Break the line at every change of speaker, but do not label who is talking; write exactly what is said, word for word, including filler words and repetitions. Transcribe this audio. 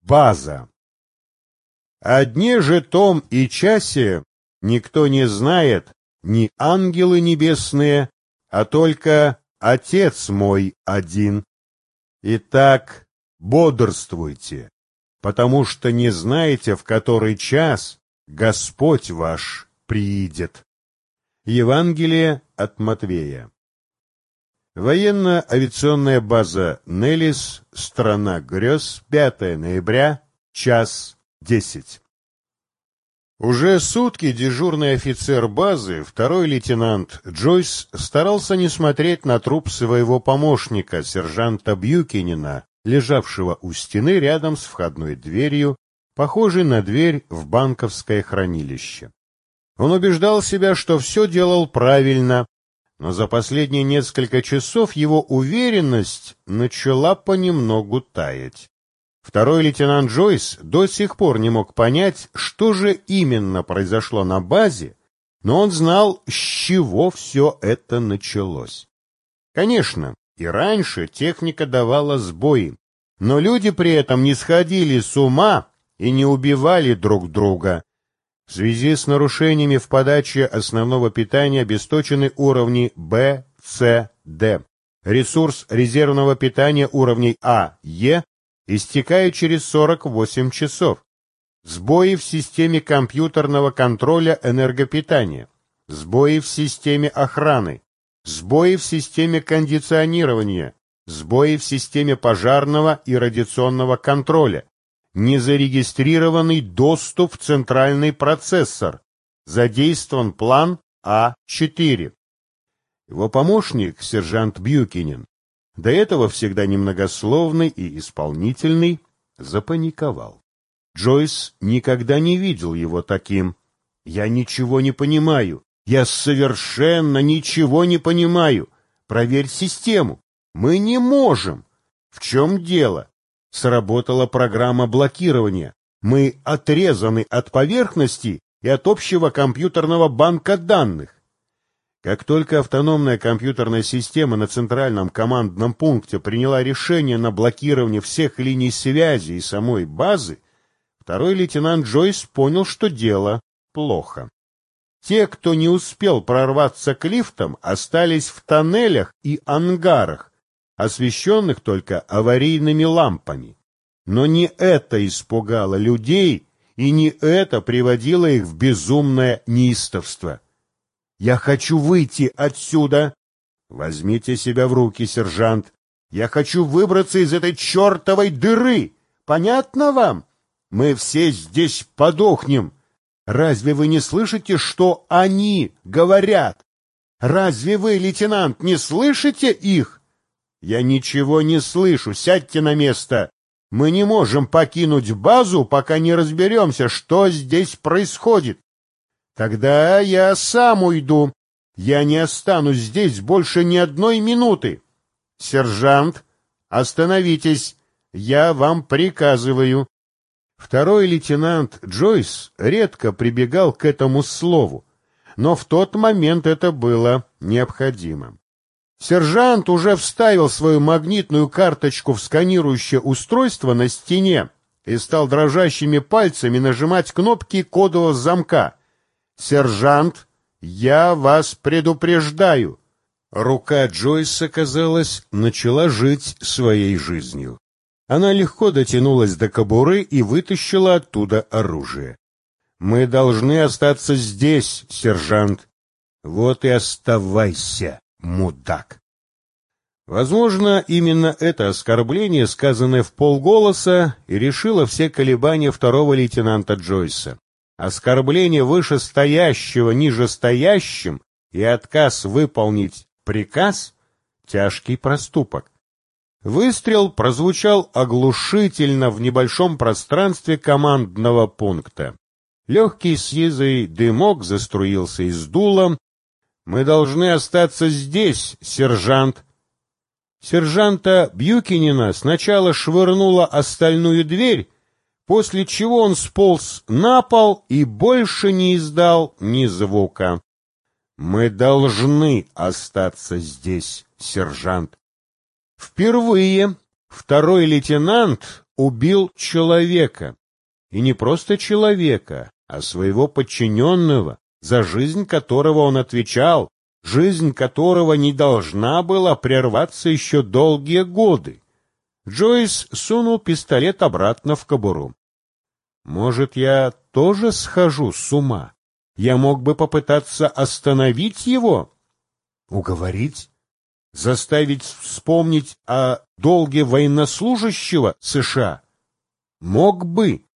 База. О дне же том и часе никто не знает, ни ангелы небесные, а только Отец мой один. Итак, бодрствуйте, потому что не знаете, в который час Господь ваш приидет. Евангелие от Матвея. Военно-авиационная база Неллис, страна грез, пятое ноября, час десять. Уже сутки дежурный офицер базы, второй лейтенант Джойс, старался не смотреть на труп своего помощника, сержанта Бьюкинена, лежавшего у стены рядом с входной дверью, похожей на дверь в банковское хранилище. Он убеждал себя, что все делал правильно, но за последние несколько часов его уверенность начала понемногу таять. Второй лейтенант Джойс до сих пор не мог понять, что же именно произошло на базе, но он знал, с чего все это началось. Конечно, и раньше техника давала сбои, но люди при этом не сходили с ума и не убивали друг друга. В связи с нарушениями в подаче основного питания обесточены уровни Б, С, Д. Ресурс резервного питания уровней А, Е истекает через сорок восемь часов. Сбои в системе компьютерного контроля энергопитания. Сбои в системе охраны. Сбои в системе кондиционирования. Сбои в системе пожарного и радиационного контроля. Незарегистрированный доступ в центральный процессор. Задействован план А четыре. Его помощник, сержант Бьюкинен, до этого всегда немногословный и исполнительный, запаниковал. Джойс никогда не видел его таким. «Я ничего не понимаю. Я совершенно ничего не понимаю. Проверь систему. Мы не можем». «В чем дело?» Сработала программа блокирования. Мы отрезаны от поверхности и от общего компьютерного банка данных. Как только автономная компьютерная система на центральном командном пункте приняла решение на блокирование всех линий связи и самой базы, второй лейтенант Джойс понял, что дело плохо. Те, кто не успел прорваться к лифтам, остались в тоннелях и ангарах, освещенных только аварийными лампами. Но не это испугало людей, и не это приводило их в безумное неистовство. «Я хочу выйти отсюда!» «Возьмите себя в руки, сержант! Я хочу выбраться из этой чертовой дыры! Понятно вам? Мы все здесь подохнем! Разве вы не слышите, что они говорят? Разве вы, лейтенант, не слышите их?» «Я ничего не слышу! Сядьте на место! Мы не можем покинуть базу, пока не разберемся, что здесь происходит!» «Тогда я сам уйду. Я не останусь здесь больше ни одной минуты. Сержант, остановитесь. Я вам приказываю». Второй лейтенант Джойс редко прибегал к этому слову, но в тот момент это было необходимо. Сержант уже вставил свою магнитную карточку в сканирующее устройство на стене и стал дрожащими пальцами нажимать кнопки кодового замка. «Сержант, я вас предупреждаю!» Рука Джойса, казалось, начала жить своей жизнью. Она легко дотянулась до кобуры и вытащила оттуда оружие. «Мы должны остаться здесь, сержант!» «Вот и оставайся, мудак!» Возможно, именно это оскорбление, сказанное вполголоса, и решило все колебания второго лейтенанта Джойса. Оскорбление вышестоящего нижестоящим и отказ выполнить приказ — тяжкий проступок. Выстрел прозвучал оглушительно в небольшом пространстве командного пункта. Легкий сизый дымок заструился из дула. «Мы должны остаться здесь, сержант!» Сержанта Бьюкинена сначала швырнула о стальную дверь, после чего он сполз на пол и больше не издал ни звука. «Мы должны остаться здесь, сержант». Впервые второй лейтенант убил человека. И не просто человека, а своего подчиненного, за жизнь которого он отвечал, жизнь которого не должна была прерваться еще долгие годы. Джойс сунул пистолет обратно в кобуру. «Может, я тоже схожу с ума? Я мог бы попытаться остановить его? Уговорить? Заставить вспомнить о долге военнослужащего США? Мог бы,